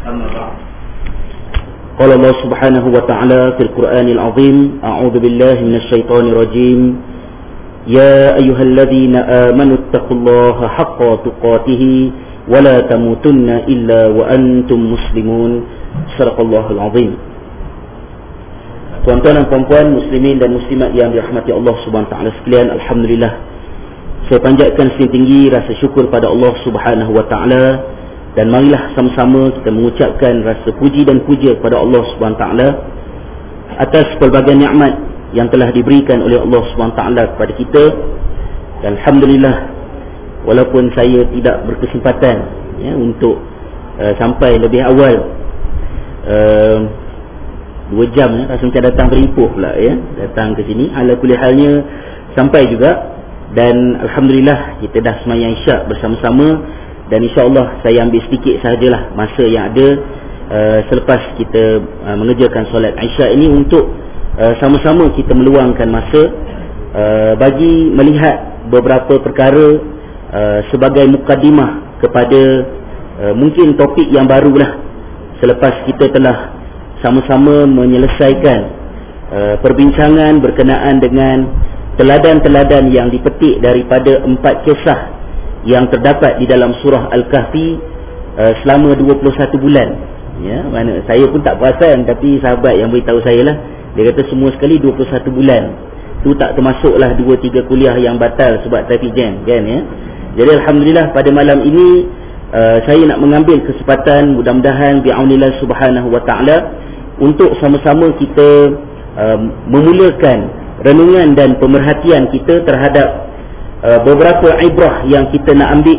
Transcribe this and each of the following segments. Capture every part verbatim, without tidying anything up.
أما بعد قال الله سبحانه وتعالى في القرآن العظيم أعوذ بالله من الشيطان الرجيم يا أيها الذين آمنوا اتقوا الله حق تقاته ولا تموتن إلا وأنتم مسلمون صدق الله العظيم. Tuan-tuan dan puan-puan, muslimin dan muslimat yang dirahmati Allah Subhanahu wa taala sekalian, alhamdulillah saya panjatkan setinggi rasa syukur pada Allah Subhanahu wa taala, dan marilah sama-sama kita mengucapkan rasa puji dan puja kepada Allah Subhanahu wa taala atas pelbagai nikmat yang telah diberikan oleh Allah Subhanahu wa taala kepada kita. Dan alhamdulillah, walaupun saya tidak berkesempatan ya, untuk uh, sampai lebih awal uh, dua jam ya, rasa macam datang berimpuh pula ya, datang ke sini, ala kulli halnya sampai juga. Dan alhamdulillah kita dah sembahyang isyak bersama-sama, dan insya-Allah saya ambil sedikit sahajalah masa yang ada uh, selepas kita uh, mengerjakan solat isyak ini untuk uh, sama-sama kita meluangkan masa uh, bagi melihat beberapa perkara uh, sebagai mukadimah kepada uh, mungkin topik yang barulah selepas kita telah sama-sama menyelesaikan uh, perbincangan berkenaan dengan teladan-teladan yang dipetik daripada empat kisah yang terdapat di dalam surah Al-Kahfi uh, selama dua puluh satu bulan. Ya, mana saya pun tak perasan, tapi sahabat yang beritahu saya lah, dia kata semua sekali dua puluh satu bulan. Tu tak termasuklah dua tiga kuliah yang batal sebab traffic jam kan ya. Jadi alhamdulillah pada malam ini uh, saya nak mengambil kesempatan, mudah-mudahan bi'aunillah subhanahu wa ta'ala, untuk sama-sama kita uh, memulakan renungan dan pemerhatian kita terhadap uh, beberapa ibrah yang kita nak ambil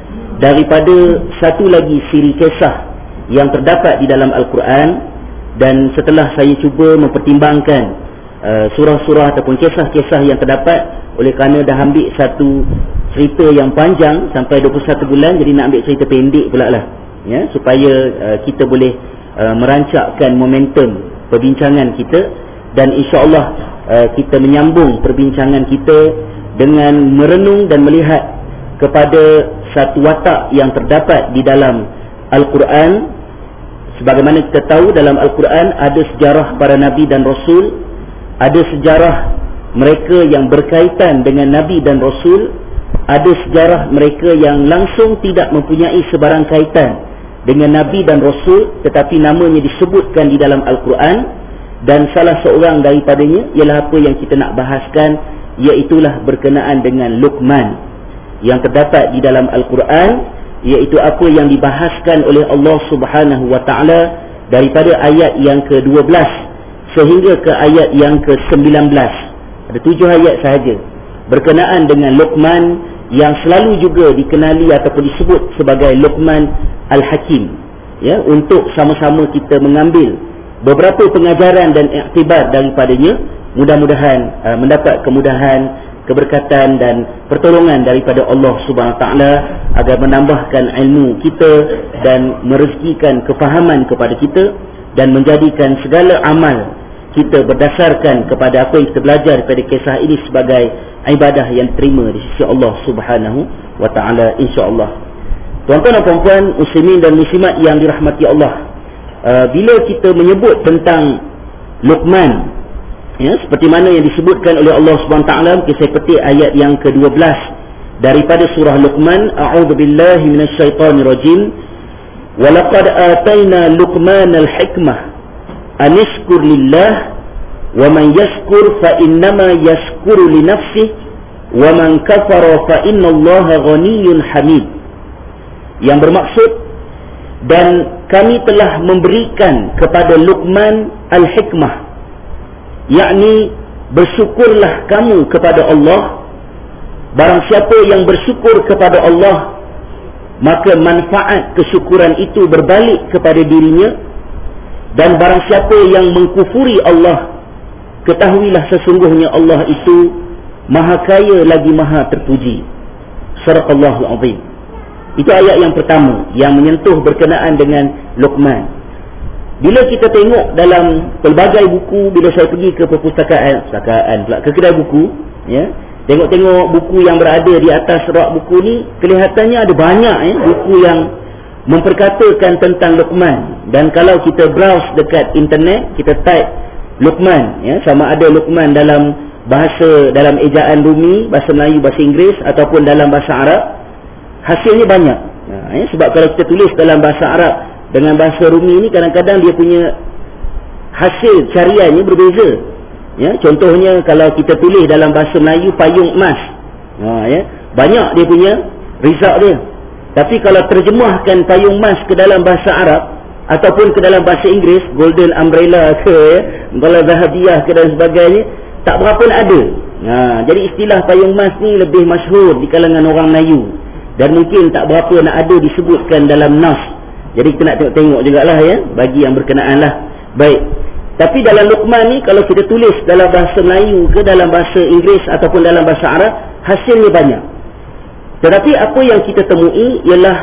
daripada satu lagi siri kisah yang terdapat di dalam Al-Quran. Dan setelah saya cuba mempertimbangkan uh, surah-surah ataupun kisah-kisah yang terdapat, oleh kerana dah ambil satu cerita yang panjang sampai dua puluh satu bulan, jadi nak ambil cerita pendek pula lah ya, supaya uh, kita boleh uh, merancakkan momentum perbincangan kita. Dan insya-Allah Uh, kita menyambung perbincangan kita dengan merenung dan melihat kepada satu watak yang terdapat di dalam Al-Quran. Sebagaimana kita tahu, dalam Al-Quran ada sejarah para Nabi dan Rasul, ada sejarah mereka yang berkaitan dengan Nabi dan Rasul, ada sejarah mereka yang langsung tidak mempunyai sebarang kaitan dengan Nabi dan Rasul, tetapi namanya disebutkan di dalam Al-Quran. Dan salah seorang daripadanya ialah apa yang kita nak bahaskan, iaitulah berkenaan dengan Luqman yang terdapat di dalam Al-Quran, iaitu apa yang dibahaskan oleh Allah Subhanahu wa taala daripada ayat yang ke dua belas sehingga ke ayat yang ke sembilan belas. Ada tujuh ayat sahaja berkenaan dengan Luqman yang selalu juga dikenali ataupun disebut sebagai Luqman Al-Hakim ya, untuk sama-sama kita mengambil beberapa pengajaran dan iktibar daripadanya. Mudah-mudahan uh, mendapat kemudahan, keberkatan dan pertolongan daripada Allah Subhanahu wa taala agar menambahkan ilmu kita dan merezekikan kefahaman kepada kita, dan menjadikan segala amal kita berdasarkan kepada apa yang kita belajar daripada kisah ini sebagai ibadah yang diterima di sisi Allah Subhanahu wa taala, insya-Allah. Tuan-tuan dan puan-puan, muslimin dan muslimat yang dirahmati Allah, Uh, bila kita menyebut tentang Luqman ya, seperti mana yang disebutkan oleh Allah Subhanahu wa taala, saya petik ayat yang ke dua belas daripada surah Luqman. A'udzubillahi minasyaitonirrajim. Wa laqad atayna Luqmanal hikmah an yashkur lillah wa man yashkur fa innama yashkuru li nafsihi wa man kafara fa innallaha ghaniyyun hamid. Yang bermaksud, dan kami telah memberikan kepada Luqman al-hikmah, yakni bersyukurlah kamu kepada Allah. Barang siapa yang bersyukur kepada Allah, maka manfaat kesyukuran itu berbalik kepada dirinya. Dan barang siapa yang mengkufuri Allah, ketahuilah sesungguhnya Allah itu maha kaya lagi maha terpuji. Sadaqallahul azim. Itu ayat yang pertama yang menyentuh berkenaan dengan Luqman. Bila kita tengok dalam pelbagai buku, bila saya pergi ke perpustakaan, perpustakaan pula, ke kedai buku, ya, tengok-tengok buku yang berada di atas rak buku ni, kelihatannya ada banyak eh, buku yang memperkatakan tentang Luqman. Dan kalau kita browse dekat internet, kita type Luqman, ya, sama ada Luqman dalam bahasa, dalam ejaan Rumi, bahasa Melayu, bahasa Inggeris ataupun dalam bahasa Arab, hasilnya banyak. Ha, ya, sebab kalau kita tulis dalam bahasa Arab dengan bahasa Rumi ni, kadang-kadang dia punya hasil cariannya berbeza. Ya, contohnya kalau kita tulis dalam bahasa Melayu payung emas, ha, ya, banyak dia punya result dia. Tapi kalau terjemahkan payung emas ke dalam bahasa Arab ataupun ke dalam bahasa Inggeris, golden umbrella ke, ya, kalau zahabiyah ke dan sebagainya, tak berapa nak ada. Ha, jadi istilah payung emas ni lebih masyhur di kalangan orang Melayu dan mungkin tak berapa nak ada disebutkan dalam nas. Jadi kita nak tengok-tengok jugalah, ya, bagi yang berkenaan lah. Baik. Tapi dalam Luqman ni, kalau kita tulis dalam bahasa Melayu ke dalam bahasa Inggeris ataupun dalam bahasa Arab, hasilnya banyak. Tetapi apa yang kita temui ialah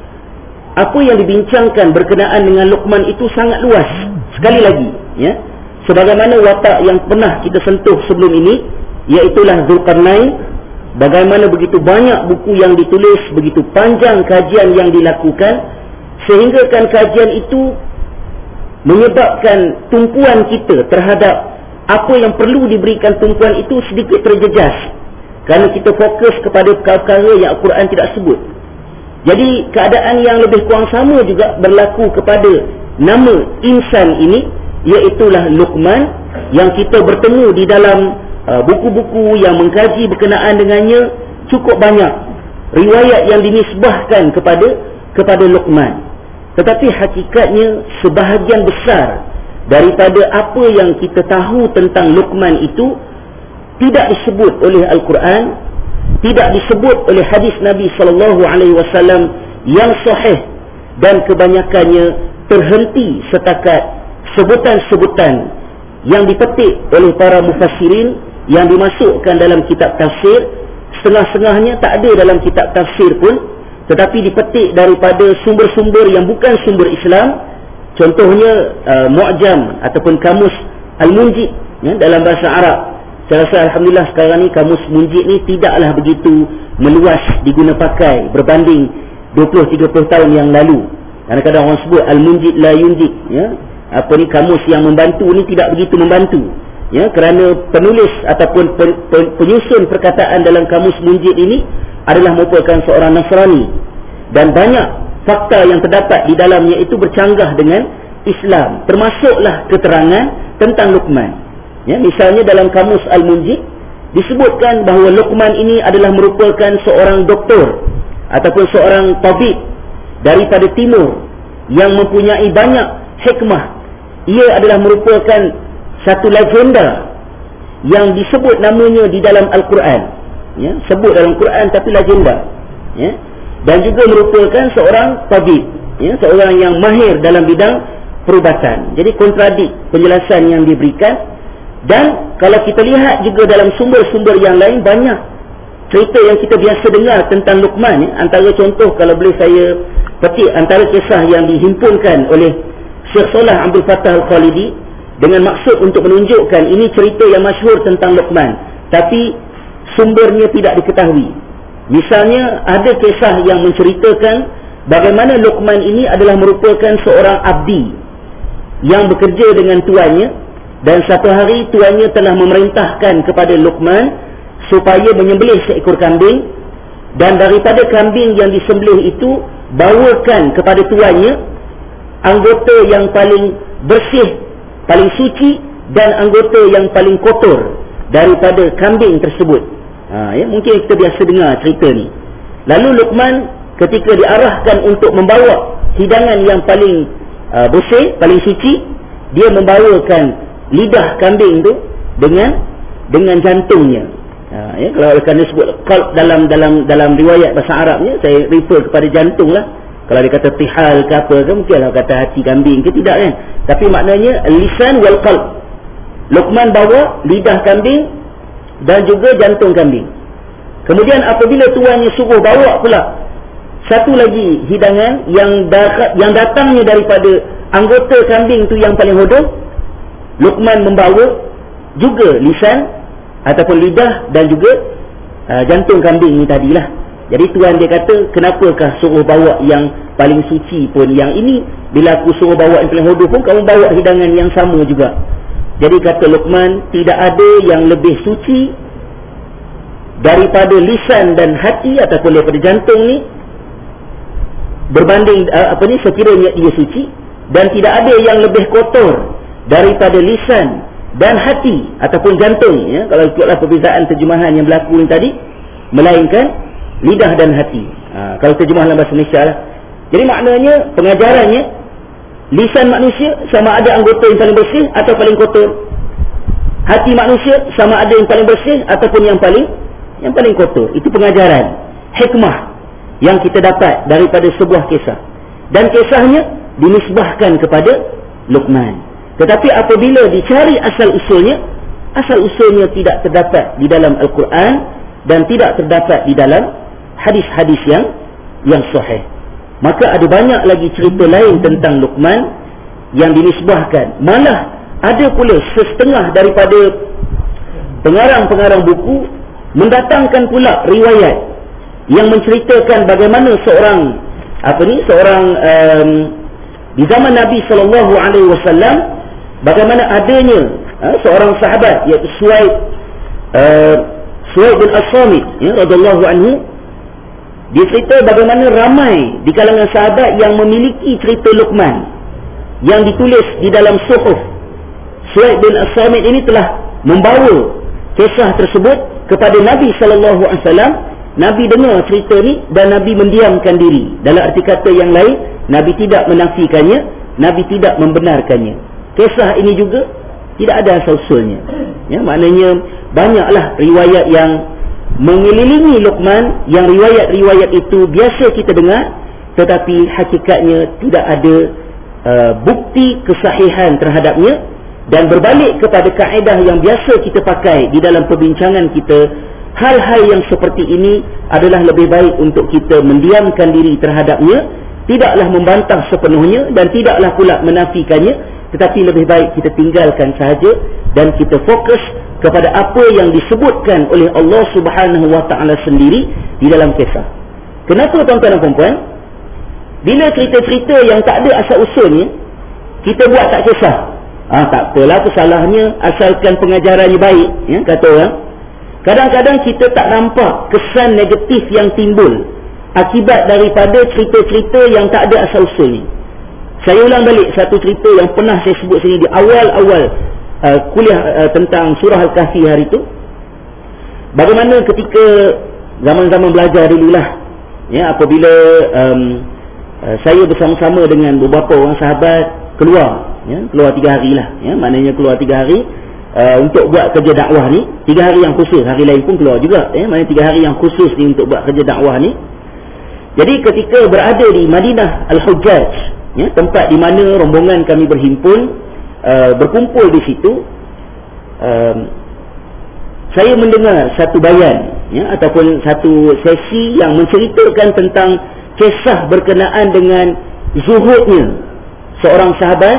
apa yang dibincangkan berkenaan dengan Luqman itu sangat luas. Sekali lagi, ya, sebagaimana watak yang pernah kita sentuh sebelum ini, iaitulah Zulkarnain, bagaimana begitu banyak buku yang ditulis, begitu panjang kajian yang dilakukan, sehinggakan kajian itu menyebabkan tumpuan kita terhadap apa yang perlu diberikan tumpuan itu sedikit terjejas, kerana kita fokus kepada perkara-perkara yang Al-Quran tidak sebut. Jadi keadaan yang lebih kurang sama juga berlaku kepada nama insan ini, iaitulah Luqman, yang kita bertemu di dalam uh, buku-buku yang mengkaji berkenaan dengannya cukup banyak riwayat yang dinisbahkan kepada kepada Luqman. Tetapi hakikatnya sebahagian besar daripada apa yang kita tahu tentang Luqman itu tidak disebut oleh Al-Quran, tidak disebut oleh hadis Nabi sallallahu alaihi wasallam yang sahih, dan kebanyakannya terhenti setakat sebutan-sebutan yang dipetik oleh para mufassirin yang dimasukkan dalam kitab tafsir. Setengah-setengahnya tak ada dalam kitab tafsir pun, tetapi dipetik daripada sumber-sumber yang bukan sumber Islam. Contohnya uh, Mu'jam ataupun kamus Al-Munjid, ya, dalam bahasa Arab. Saya rasa Alhamdulillah sekarang ni kamus Munjid ni tidaklah begitu meluas diguna pakai berbanding dua puluh tiga puluh tahun yang lalu. Kadang-kadang orang sebut Al-Munjid la yunjid, ya, apa ni, kamus yang membantu ni tidak begitu membantu, ya, kerana penulis ataupun pe, pe, penyusun perkataan dalam kamus Munjid ini adalah merupakan seorang Nasrani, dan banyak fakta yang terdapat di dalamnya itu bercanggah dengan Islam, termasuklah keterangan tentang Luqman. Ya, misalnya dalam kamus Al-Munjid disebutkan bahawa Luqman ini adalah merupakan seorang doktor ataupun seorang tabib daripada timur yang mempunyai banyak hikmah. Ia adalah merupakan satu legenda yang disebut namanya di dalam Al-Quran, ya, sebut dalam Quran tapi legenda, ya, dan juga merupakan seorang tabib, ya, seorang yang mahir dalam bidang perubatan. Jadi kontradik penjelasan yang diberikan. Dan kalau kita lihat juga dalam sumber-sumber yang lain, banyak cerita yang kita biasa dengar tentang Luqman, ya. Antara contoh, kalau boleh saya petik antara kisah yang dihimpunkan oleh Syekh Salah Abdul Fattah Al-Khalidi dengan maksud untuk menunjukkan ini cerita yang masyhur tentang Luqman, tapi sumbernya tidak diketahui. Misalnya ada kisah yang menceritakan bagaimana Luqman ini adalah merupakan seorang abdi yang bekerja dengan tuannya, dan satu hari tuannya telah memerintahkan kepada Luqman supaya menyembelih seekor kambing, dan daripada kambing yang disembelih itu bawakan kepada tuannya anggota yang paling bersih, paling suci, dan anggota yang paling kotor daripada kambing tersebut. Ha, ya, mungkin kita biasa dengar cerita ni. Lalu Luqman ketika diarahkan untuk membawa hidangan yang paling uh, bersih, paling suci, dia membawakan lidah kambing tu dengan dengan jantungnya. Ha, ya, kalau akan disebut qalb dalam dalam dalam riwayat bahasa Arabnya, saya refer kepada jantung lah. Kalau dia kata tihal ke apa ke, mungkinlah kata hati kambing ke, tidak kan. Tapi maknanya lisan wal qalb. Luqman bawa lidah kambing dan juga jantung kambing. Kemudian apabila tuannya suruh bawa pula satu lagi hidangan yang da- yang datangnya daripada anggota kambing tu yang paling hodoh, Luqman membawa juga lisan ataupun lidah dan juga uh, jantung kambing ni tadilah. Jadi tuan dia kata, kenapakah suruh bawa yang paling suci pun yang ini, bila aku suruh bawa yang paling hodoh pun kamu bawa hidangan yang sama juga. Jadi kata Luqman, tidak ada yang lebih suci daripada lisan dan hati ataupun daripada jantung ni, berbanding uh, apa ni, sekiranya ia suci, dan tidak ada yang lebih kotor daripada lisan dan hati ataupun jantung, ya, kalau ikutlah perbezaan terjemahan yang berlaku ni tadi, melainkan lidah dan hati. Ha, kalau terjemah dalam bahasa Malaysia lah. Jadi maknanya, pengajarannya, lisan manusia sama ada anggota yang paling bersih atau paling kotor. Hati manusia sama ada yang paling bersih ataupun yang paling yang paling kotor. Itu pengajaran, hikmah yang kita dapat daripada sebuah kisah. Dan kisahnya dinisbahkan kepada Luqman. Tetapi apabila dicari asal usulnya, asal usulnya tidak terdapat di dalam Al-Quran dan tidak terdapat di dalam hadis-hadis yang yang sahih. Maka ada banyak lagi cerita lain tentang Luqman yang dinisbahkan. Malah ada pula setengah daripada pengarang-pengarang buku mendatangkan pula riwayat yang menceritakan bagaimana seorang apa ni seorang um, di zaman Nabi sallallahu alaihi wasallam, bagaimana adanya uh, seorang sahabat iaitu Suaid uh, Suaid bin As-Samit, ya, radhiyallahu anhu. Dia cerita bagaimana ramai di kalangan sahabat yang memiliki cerita Luqman yang ditulis di dalam suhuf. Suaid bin As-Samit ini telah membawa kisah tersebut kepada Nabi sallallahu alaihi wasallam. Nabi dengar cerita ni dan Nabi mendiamkan diri. Dalam arti kata yang lain, Nabi tidak menafikannya, Nabi tidak membenarkannya. Kisah ini juga tidak ada asal usulnya. Ya, maknanya banyaklah riwayat yang mengelilingi Luqman, yang riwayat-riwayat itu biasa kita dengar, tetapi hakikatnya tidak ada uh, bukti kesahihan terhadapnya. Dan berbalik kepada kaedah yang biasa kita pakai di dalam perbincangan kita, hal-hal yang seperti ini adalah lebih baik untuk kita mendiamkan diri terhadapnya, tidaklah membantah sepenuhnya dan tidaklah pula menafikannya, tetapi lebih baik kita tinggalkan sahaja dan kita fokus kepada apa yang disebutkan oleh Allah Subhanahu Wa Taala sendiri di dalam kisah. Kenapa tuan-tuan dan puan-puan? Bila cerita-cerita yang tak ada asal usulnya, kita buat tak kisah. Ah, tak apalah, apa salahnya asalkan pengajarannya baik, ya, kata orang. Kadang-kadang kita tak nampak kesan negatif yang timbul akibat daripada cerita-cerita yang tak ada asal usulnya. Saya ulang balik satu cerita yang pernah saya sebut sini di awal-awal uh, kuliah uh, tentang surah Al-Kahfi hari itu. Bagaimana ketika zaman-zaman belajar dululah, ya, apabila um, uh, saya bersama-sama dengan beberapa orang sahabat keluar, ya, keluar tiga hari lah, ya, maknanya keluar tiga hari uh, untuk buat kerja dakwah ni. Tiga hari yang khusus, hari lain pun keluar juga, ya, maknanya tiga hari yang khusus ni untuk buat kerja dakwah ni. Jadi ketika berada di Madinah Al-Hujjaj, ya, tempat di mana rombongan kami berhimpun, uh, berkumpul di situ, uh, saya mendengar satu bayan, ya, ataupun satu sesi yang menceritakan tentang kisah berkenaan dengan zuhudnya seorang sahabat,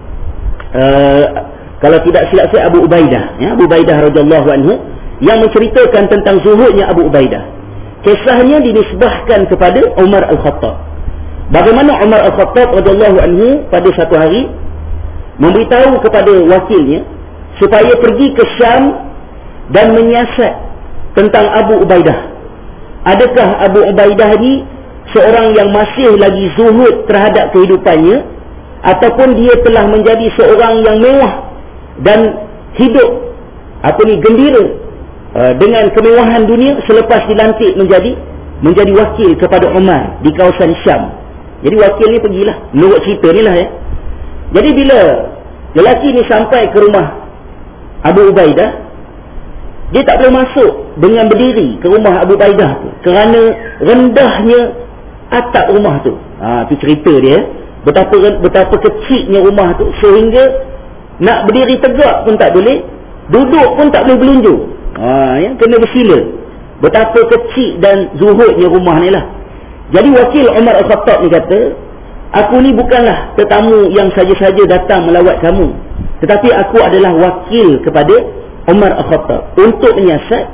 uh, kalau tidak silap saya Abu Ubaidah, ya, Abu Ubaidah radhiyallahu anhu, yang menceritakan tentang zuhudnya Abu Ubaidah. Kisahnya dinisbahkan kepada Umar Al-Khattab. Bagaimana Umar Al-Khattab radhiyallahu anhu pada satu hari memberitahu kepada wakilnya supaya pergi ke Syam dan menyiasat tentang Abu Ubaidah. Adakah Abu Ubaidah ni seorang yang masih lagi zuhud terhadap kehidupannya, ataupun dia telah menjadi seorang yang mewah dan hidup apa ni gembira uh, dengan kemewahan dunia selepas dilantik menjadi menjadi wakil kepada Umar di kawasan Syam. Jadi wakil ni pergilah, menurut cerita ni lah, ya. Jadi bila lelaki ni sampai ke rumah Abu Ubaidah, dia tak boleh masuk dengan berdiri ke rumah Abu Ubaidah tu kerana rendahnya atap rumah tu. Ha, tu cerita dia. Betapa betapa kecilnya rumah tu sehingga nak berdiri tegak pun tak boleh, duduk pun tak boleh berlunjuk. Ha, ya, kena bersila. Betapa kecil dan zuhudnya rumah ni lah. Jadi wakil Umar Al-Khattab ni kata, aku ni bukanlah tetamu yang saja-saja datang melawat kamu, tetapi aku adalah wakil kepada Umar Al-Khattab untuk menyiasat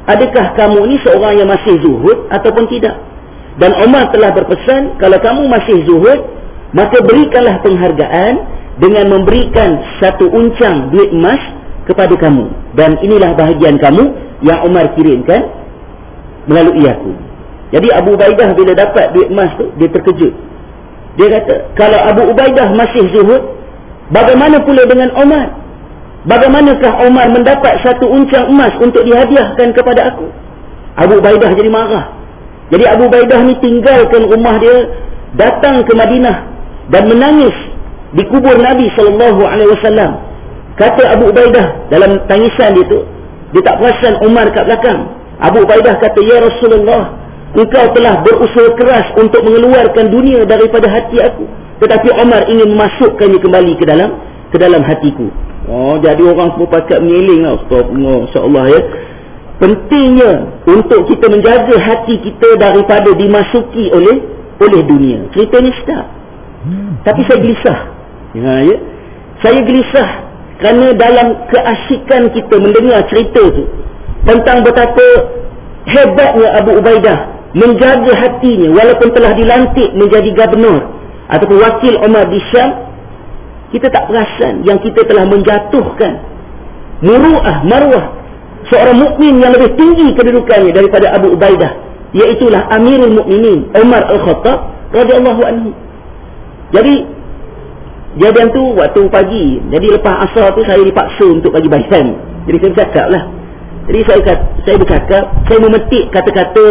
adakah kamu ni seorang yang masih zuhud ataupun tidak? Dan Umar telah berpesan, kalau kamu masih zuhud, maka berikanlah penghargaan dengan memberikan satu uncang duit emas kepada kamu. Dan inilah bahagian kamu yang Umar kirimkan melalui aku. Jadi Abu Ubaidah bila dapat duit emas tu, dia terkejut. Dia kata, kalau Abu Ubaidah masih zuhud, bagaimana pula dengan Umar? Bagaimanakah Umar mendapat satu uncang emas untuk dihadiahkan kepada aku? Abu Ubaidah jadi marah. Jadi Abu Ubaidah ni tinggalkan rumah dia, datang ke Madinah dan menangis di kubur Nabi sallallahu alaihi wasallam. Kata Abu Ubaidah dalam tangisan dia tu, dia tak perasan Umar kat belakang. Abu Ubaidah kata, ya Rasulullah, engkau telah berusaha keras untuk mengeluarkan dunia daripada hati aku, tetapi Umar ingin memasukkannya kembali ke dalam ke dalam hatiku. Oh, jadi orang semua pakat menyeling lah. Astagfirullah, insya-Allah ya. Pentingnya untuk kita menjaga hati kita daripada dimasuki oleh oleh dunia. Cerita ni sedap. Tapi saya gelisah. Ya, ya. Saya gelisah kerana dalam keasikan kita mendengar cerita tu tentang betapa hebatnya Abu Ubaidah menjaga hatinya walaupun telah dilantik menjadi gubernur ataupun wakil Umar di Syam. Kita tak perasan yang kita telah menjatuhkan muru'ah, marwah seorang mukmin yang lebih tinggi kedudukannya daripada Abu Ubaidah, iaitulah Amirul Mukminin Umar Al-Khattab radhiyallahu anhu. Jadi jadian tu waktu pagi, jadi lepas asar tu saya dipaksa untuk bagi bayan. Jadi saya bercakap lah. Jadi saya saya bercakap, saya memetik kata-kata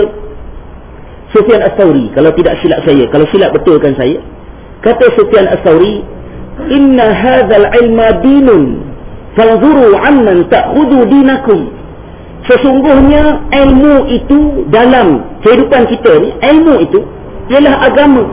Sufyan Ats-Tsauri, kalau tidak silap saya, kalau silap betulkan saya. Kata Sufyan Ats-Tsauri, inna hadzal ilma dinun fanzuru amman ta'khudhu dinakum. Sesungguhnya ilmu itu dalam kehidupan kita ni, ilmu itu ialah agama.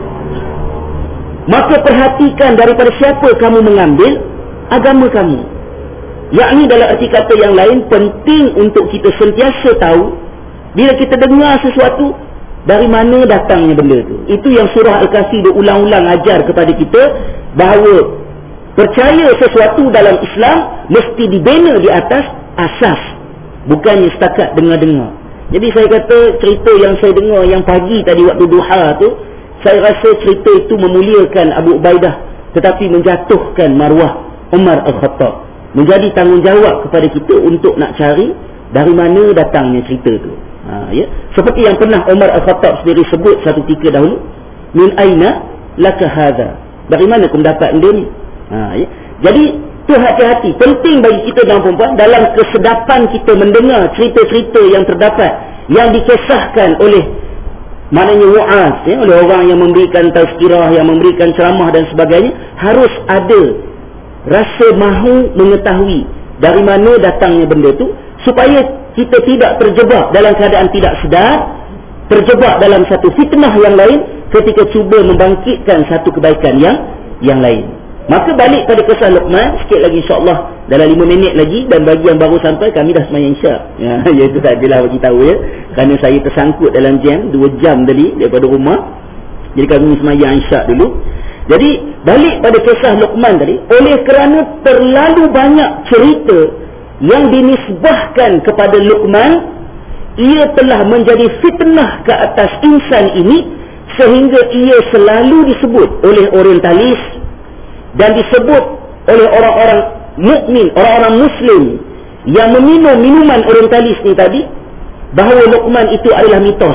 Maka perhatikan daripada siapa kamu mengambil agama kamu. Yakni dalam arti kata yang lain, penting untuk kita sentiasa tahu bila kita dengar sesuatu, dari mana datangnya benda tu. Itu yang surah Al-Kahfi berulang-ulang ajar kepada kita, bahawa percaya sesuatu dalam Islam mesti dibina di atas asas, bukannya setakat dengar-dengar. Jadi saya kata cerita yang saya dengar yang pagi tadi waktu duha tu, saya rasa cerita itu memuliakan Abu Ubaidah tetapi menjatuhkan marwah Umar Al-Khattab. Menjadi tanggungjawab kepada kita untuk nak cari dari mana datangnya cerita tu. Ha, ya? Seperti yang pernah Umar Al-Khattab sendiri sebut satu ketika dahulu, min aina laka hadha, dari mana kau mendapat benda ni? Ha, ya? Jadi tu hati-hati, penting bagi kita dan perempuan dalam kesedapan kita mendengar cerita-cerita yang terdapat, yang dikisahkan oleh maknanya wa'az, ya, oleh orang yang memberikan tazkirah, yang memberikan ceramah dan sebagainya, harus ada rasa mahu mengetahui dari mana datangnya benda tu, supaya kita tidak terjebak dalam keadaan tidak sedar, terjebak dalam satu fitnah yang lain ketika cuba membangkitkan satu kebaikan yang yang lain. Maka balik pada kisah Luqman sikit lagi, insya-Allah dalam lima minit lagi, dan bagi yang baru sampai kami dah sembahyang Isyak. Ya, iaitu sajalah bagi tahu ya. Kerana saya tersangkut dalam jam dua jam tadi daripada rumah. Jadi kami sembahyang Isyak dulu. Jadi balik pada kisah Luqman tadi, oleh kerana terlalu banyak cerita yang dinisbahkan kepada Luqman, ia telah menjadi fitnah ke atas insan ini, sehingga ia selalu disebut oleh orientalis dan disebut oleh orang-orang mukmin, orang-orang muslim yang meminum minuman orientalis ni tadi, bahawa Luqman itu adalah mitos.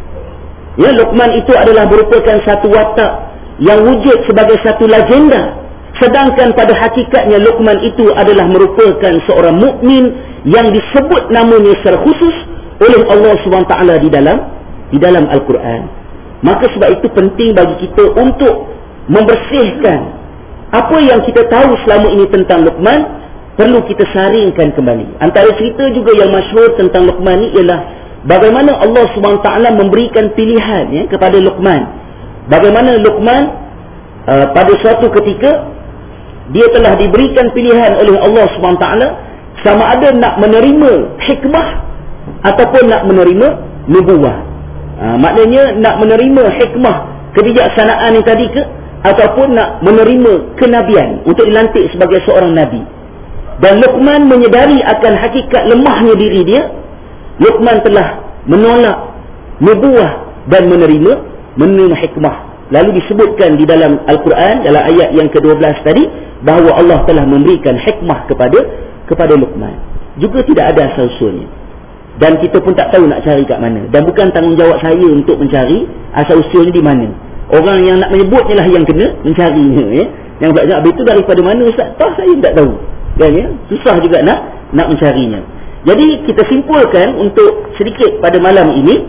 Ya, Luqman itu adalah merupakan satu watak yang wujud sebagai satu legenda, sedangkan pada hakikatnya Luqman itu adalah merupakan seorang mukmin yang disebut namanya secara khusus oleh Allah subhanahu wa taala di dalam di dalam Al-Quran. Maka sebab itu penting bagi kita untuk membersihkan apa yang kita tahu selama ini tentang Luqman, perlu kita saringkan kembali. Antara cerita juga yang masyhur tentang Luqman ni ialah bagaimana Allah subhanahu wa taala memberikan pilihan ya, kepada Luqman. Bagaimana Luqman uh, pada suatu ketika dia telah diberikan pilihan oleh Allah subhanahu wa taala sama ada nak menerima hikmah ataupun nak menerima nubuwah. Uh, maknanya nak menerima hikmah kebijaksanaan yang tadi ke, ataupun nak menerima kenabian untuk dilantik sebagai seorang nabi. Dan Luqman menyedari akan hakikat lemahnya diri dia, Luqman telah menolak nubuah dan menerima menerima hikmah. Lalu disebutkan di dalam Al-Quran dalam ayat yang kedua belas tadi bahawa Allah telah memberikan hikmah kepada kepada Luqman. Juga tidak ada asal usulnya. Dan kita pun tak tahu nak cari kat mana. Dan bukan tanggungjawab saya untuk mencari asal usulnya di mana. Orang yang nak menyebutnya lah yang kena mencarinya. Ya? Yang belajar habis itu daripada mana Ustaz? Tahu saya tak tahu. Kan, ya? Susah juga nak nak mencarinya. Jadi kita simpulkan untuk sedikit pada malam ini.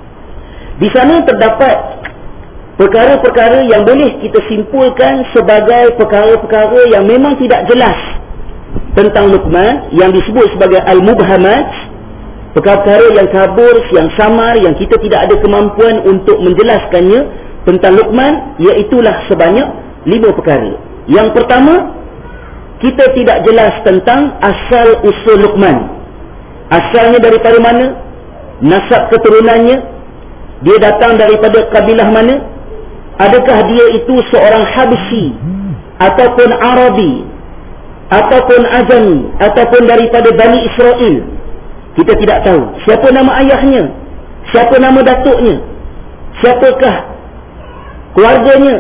Di sana terdapat perkara-perkara yang boleh kita simpulkan sebagai perkara-perkara yang memang tidak jelas tentang Luqman, yang disebut sebagai al-mubhamat. Perkara-perkara yang kabur, yang samar, yang kita tidak ada kemampuan untuk menjelaskannya tentang Luqman, iaitulah sebanyak lima perkara. Yang pertama, kita tidak jelas tentang asal usul Luqman. Asalnya daripada mana? Nasab keturunannya? Dia datang daripada kabilah mana? Adakah dia itu seorang Habsyi ataupun Arabi ataupun Ajami ataupun daripada Bani Israel? Kita tidak tahu. Siapa nama ayahnya? Siapa nama datuknya? Siapakah keluarganya?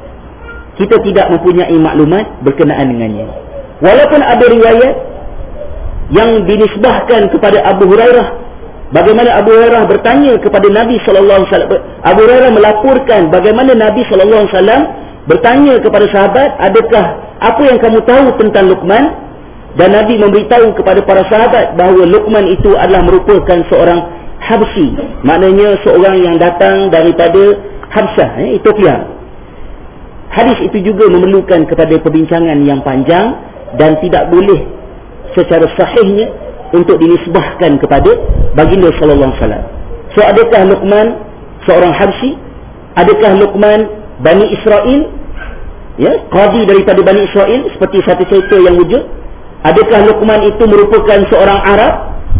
Kita tidak mempunyai maklumat berkenaan dengannya. Walaupun ada riwayat yang dinisbahkan kepada Abu Hurairah, bagaimana Abu Hurairah bertanya kepada Nabi sallallahu alaihi wasallam. Abu Hurairah melaporkan bagaimana Nabi sallallahu alaihi wasallam bertanya kepada sahabat, adakah apa yang kamu tahu tentang Luqman? Dan Nabi memberitahu kepada para sahabat bahawa Luqman itu adalah merupakan seorang Habsyi, maknanya seorang yang datang daripada Habsyah, eh, Ethiopia. Hadis itu juga memerlukan kepada perbincangan yang panjang dan tidak boleh secara sahihnya untuk dinisbahkan kepada baginda sallallahu alaihi wasallam. So, adakah Luqman seorang Habsyi? Adakah Luqman Bani Israel? Ya, qadi daripada Bani Israel seperti satu cerita yang wujud. Adakah Luqman itu merupakan seorang Arab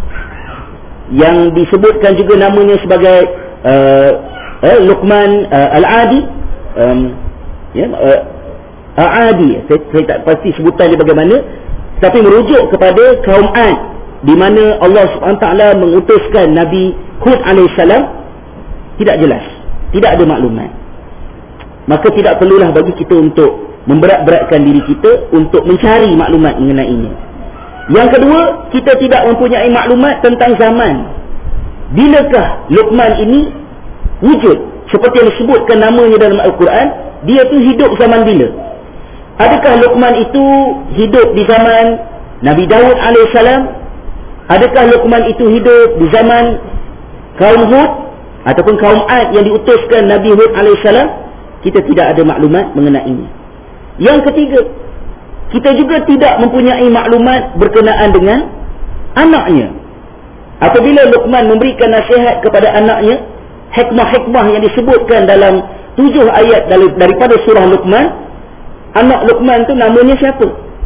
yang disebutkan juga namanya sebagai uh, uh, Luqman uh, Al-Adi, um, ya, uh, Al-Adi, saya, saya tak pasti sebutan dia bagaimana, tapi merujuk kepada kaum Ad, di mana Allah subhanahu wa taala mengutuskan Nabi Hud alaihissalam. Tidak jelas, tidak ada maklumat. Maka tidak perlulah bagi kita untuk memberat-beratkan diri kita untuk mencari maklumat mengenainya. Yang kedua, kita tidak mempunyai maklumat tentang zaman. Bilakah Luqman ini wujud? Seperti yang disebutkan namanya dalam Al-Quran, dia tu hidup zaman bila? Adakah Luqman itu hidup di zaman Nabi Daud alaihissalam? Adakah Luqman itu hidup di zaman kaum Hud ataupun kaum Ad yang diutuskan Nabi Hud alaihissalam? Kita tidak ada maklumat mengenainya. Yang ketiga, kita juga tidak mempunyai maklumat berkenaan dengan anaknya. Apabila Luqman memberikan nasihat kepada anaknya, hikmah-hikmah yang disebutkan dalam tujuh ayat daripada surah Luqman, anak Luqman itu namanya siapa?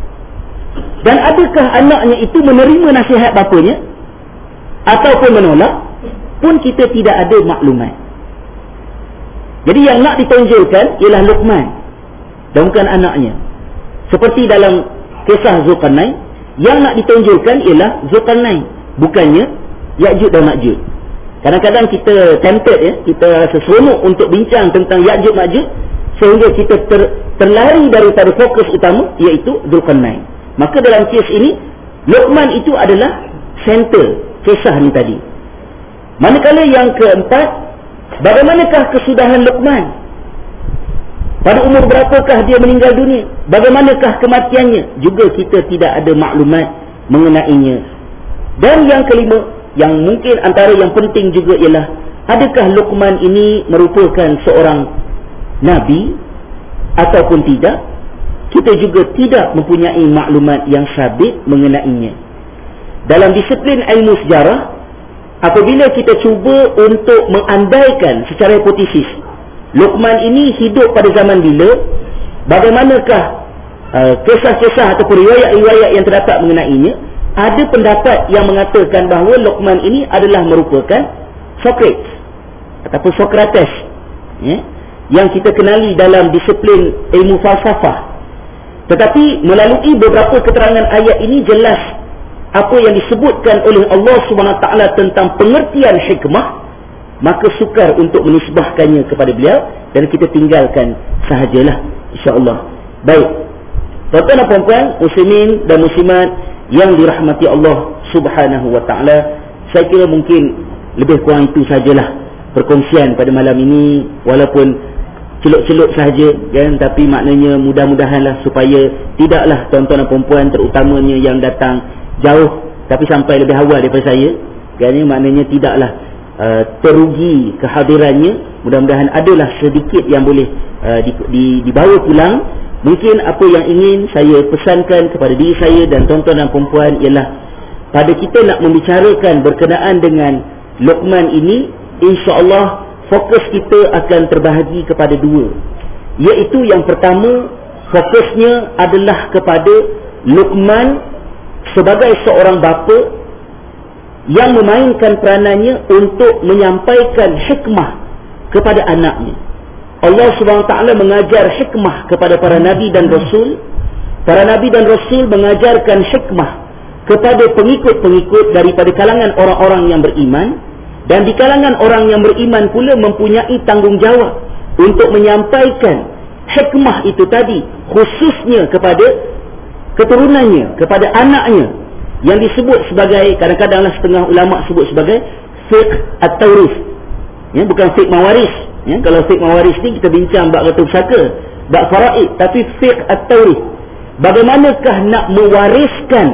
Dan adakah anaknya itu menerima nasihat bapanya ataupun menolak? Pun kita tidak ada maklumat. Jadi yang nak ditonjolkan ialah Luqman dan bukan anaknya. Seperti dalam kisah Zulkarnain, yang nak ditonjolkan ialah Zulkarnain, bukannya Ya'juj dan Ma'juj. Kadang-kadang kita tempted, ya, kita rasa seronok untuk bincang tentang Ya'juj Ma'juj sehingga kita ter, terlari daripada fokus utama, iaitu Zulkarnain. Maka dalam kes ini, Luqman itu adalah center kisah ni tadi. Manakala yang keempat, bagaimanakah kesudahan Luqman? Pada umur berapakah dia meninggal dunia? Bagaimanakah kematiannya? Juga kita tidak ada maklumat mengenainya. Dan yang kelima, yang mungkin antara yang penting juga ialah, adakah Luqman ini merupakan seorang Nabi ataupun tidak? Kita juga tidak mempunyai maklumat yang sabit mengenainya. Dalam disiplin ilmu sejarah, apabila kita cuba untuk mengandaikan secara hipotesis Luqman ini hidup pada zaman bila, bagaimanakah uh, kisah-kisah ataupun riwayat-riwayat yang terdapat mengenainya, ada pendapat yang mengatakan bahawa Luqman ini adalah merupakan Socrates ataupun Socrates, ya, yang kita kenali dalam disiplin ilmu falsafah. Tetapi melalui beberapa keterangan ayat ini jelas apa yang disebutkan oleh Allah Subhanahu Wa Taala tentang pengertian hikmah, maka sukar untuk menisbahkannya kepada beliau dan kita tinggalkan sahajalah, insya-Allah. Baik. Tuan-tuan dan puan-puan, muslimin dan muslimat yang dirahmati Allah Subhanahu Wa Taala, saya kira mungkin lebih kurang itu sajalah perkongsian pada malam ini, walaupun celup-celup sahaja kan, tapi maknanya mudah-mudahanlah supaya tidaklah tuan-tuan dan puan-puan terutamanya yang datang jauh tapi sampai lebih awal daripada saya kan, maknanya tidaklah uh, terugi kehadirannya. Mudah-mudahan adalah sedikit yang boleh uh, di, di, dibawa pulang. Mungkin apa yang ingin saya pesankan kepada diri saya dan tuan-tuan dan puan-puan ialah pada kita nak membicarakan berkenaan dengan Luqman ini, insya-Allah fokus kita akan terbahagi kepada dua, iaitu yang pertama, fokusnya adalah kepada Luqman sebagai seorang bapa yang memainkan peranannya untuk menyampaikan hikmah kepada anaknya. Allah Subhanahu Wa Taala mengajar hikmah kepada para nabi dan rasul. Para nabi dan rasul mengajarkan hikmah kepada pengikut-pengikut daripada kalangan orang-orang yang beriman, dan di kalangan orang yang beriman pula mempunyai tanggungjawab untuk menyampaikan hikmah itu tadi khususnya kepada keturunannya, kepada anaknya, yang disebut sebagai, kadang-kadanglah setengah ulama sebut sebagai fiqh at-tawrif, ya, bukan fiqh mawaris, ya. Kalau fiqh mawaris ni kita bincang bab ratu pusaka, bab faraid, tapi fiqh at-tawrif, bagaimanakah nak mewariskan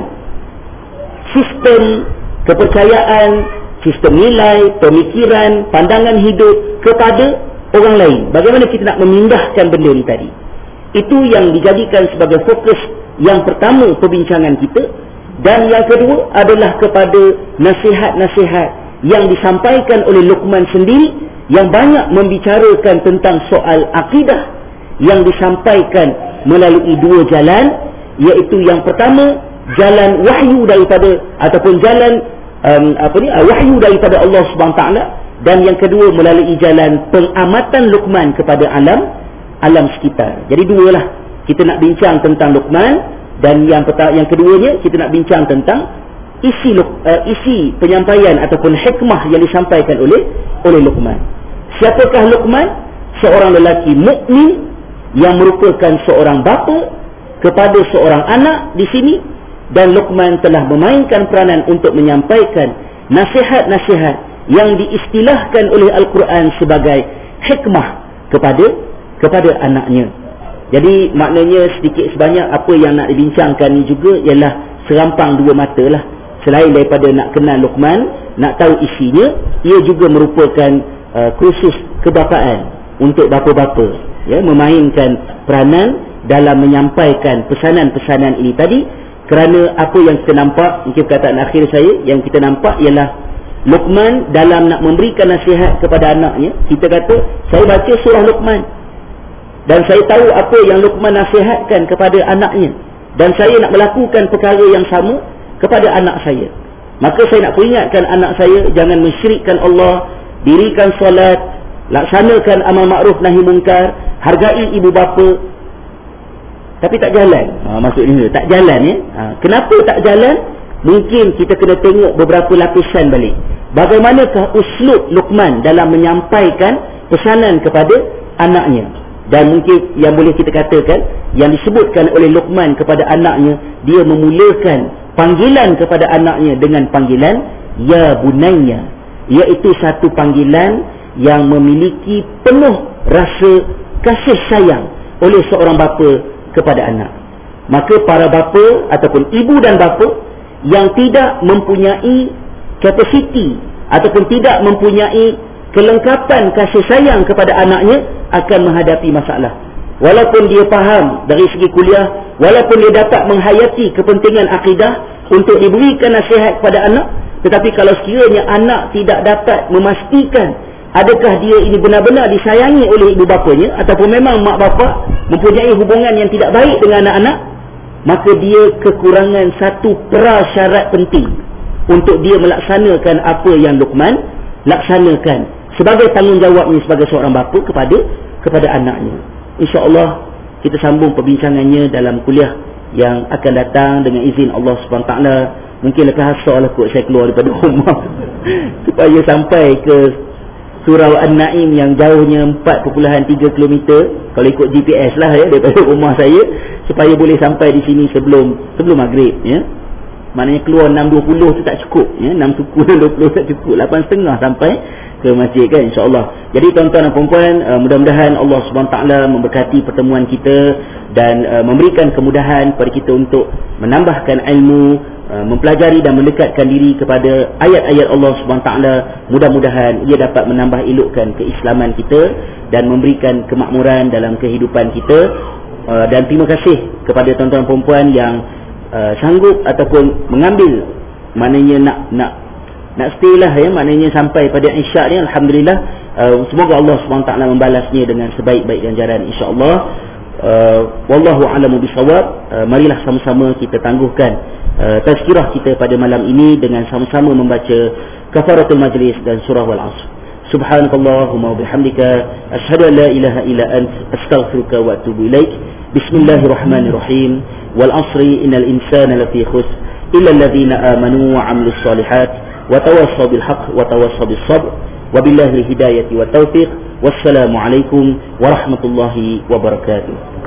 sistem kepercayaan, sistem nilai, pemikiran, pandangan hidup kepada orang lain. Bagaimana kita nak memindahkan benda ni tadi. Itu yang dijadikan sebagai fokus yang pertama perbincangan kita. Dan yang kedua adalah kepada nasihat-nasihat yang disampaikan oleh Luqman sendiri, yang banyak membicarakan tentang soal akidah, yang disampaikan melalui dua jalan, iaitu yang pertama jalan wahyu daripada ataupun jalan Um, apa ni uh, wahyu daripada Allah Subhanahu Wa Taala, dan yang kedua melalui jalan pengamatan Luqman kepada alam alam sekitar. Jadi dua lah kita nak bincang tentang Luqman, dan yang pertama, yang keduanya kita nak bincang tentang isi uh, isi penyampaian ataupun hikmah yang disampaikan oleh oleh Luqman. Siapakah Luqman? Seorang lelaki mukmin yang merupakan seorang bapa kepada seorang anak di sini. Dan Luqman telah memainkan peranan untuk menyampaikan nasihat-nasihat yang diistilahkan oleh Al-Quran sebagai hikmah kepada kepada anaknya. Jadi maknanya sedikit sebanyak apa yang nak dibincangkan ni juga ialah serampang dua mata lah. Selain daripada nak kenal Luqman, nak tahu isinya, ia juga merupakan uh, kursus kebapaan untuk bapa-bapa, ya, memainkan peranan dalam menyampaikan pesanan-pesanan ini tadi. Kerana apa yang kita nampak, mungkin perkataan akhir saya, yang kita nampak ialah Luqman dalam nak memberikan nasihat kepada anaknya. Kita kata, saya baca surah Luqman dan saya tahu apa yang Luqman nasihatkan kepada anaknya, dan saya nak melakukan perkara yang sama kepada anak saya. Maka saya nak peringatkan anak saya, jangan mensyirikkan Allah, dirikan solat, laksanakan amal ma'ruf nahi mungkar, hargai ibu bapa. Tapi tak jalan. Ha, maksudnya tak jalan, ya. Ha, kenapa tak jalan? Mungkin kita kena tengok beberapa lapisan balik. Bagaimanakah uslub Luqman dalam menyampaikan pesanan kepada anaknya? Dan mungkin yang boleh kita katakan, yang disebutkan oleh Luqman kepada anaknya, dia memulakan panggilan kepada anaknya dengan panggilan Ya Bunayya, iaitu satu panggilan yang memiliki penuh rasa kasih sayang oleh seorang bapa kepada anak. Maka para bapa ataupun ibu dan bapa yang tidak mempunyai kapasiti ataupun tidak mempunyai kelengkapan kasih sayang kepada anaknya akan menghadapi masalah. Walaupun dia faham dari segi kuliah, walaupun dia dapat menghayati kepentingan akidah untuk diberikan nasihat kepada anak, tetapi kalau sekiranya anak tidak dapat memastikan adakah dia ini benar-benar disayangi oleh ibu bapanya, ataupun memang mak bapa mempunyai hubungan yang tidak baik dengan anak-anak, maka dia kekurangan satu prasyarat penting untuk dia melaksanakan apa yang Luqman laksanakan sebagai tanggungjawabnya sebagai seorang bapa kepada kepada anaknya. InsyaAllah kita sambung perbincangannya dalam kuliah yang akan datang dengan izin Allah subhanahu wa taala. Mungkin lekas hasar lah kot saya keluar daripada rumah supaya sampai ke Surau An-Naim yang jauhnya empat perpuluhan tiga kilometer kalau ikut G P S lah ya, daripada rumah saya, supaya boleh sampai di sini sebelum sebelum maghrib ya. Maknanya keluar enam dua puluh tu tak cukup ya, enam dua puluh tak cukup, lapan tiga puluh sampai ke masjid kan, insya-Allah. Jadi tuan-tuan dan puan-puan, uh, mudah-mudahan Allah Subhanahu Wa Taala memberkati pertemuan kita dan uh, memberikan kemudahan kepada kita untuk menambahkan ilmu, uh, mempelajari dan mendekatkan diri kepada ayat-ayat Allah Subhanahu Wa Taala. Mudah-mudahan ia dapat menambah elokkan keislaman kita dan memberikan kemakmuran dalam kehidupan kita. Uh, dan terima kasih kepada tuan-tuan dan puan-puan yang uh, sanggup ataupun mengambil, maknanya nak nak nak stay lah ya, maknanya sampai pada isyak ni. Alhamdulillah, uh, semoga Allah subhanahu wa taala membalasnya dengan sebaik-baik ganjaran, insya-Allah. uh, wallahu a'lamu bissawab. uh, marilah sama-sama kita tangguhkan uh, tazkirah kita pada malam ini dengan sama-sama membaca kafaratul majlis dan surah wal asr. Subhanakallahumma wa bihamdika asyhadu an la ilaha illa ant astaghfiruka wa atubu ilaik. Bismillahirrahmanirrahim. Wal asri innal insana lafi khusr illa alladhina amanu wa 'amilus solihat وتواصوا بالحق وتواصوا بالصبر وبالله الهداية والتوفيق والسلام عليكم ورحمة الله وبركاته.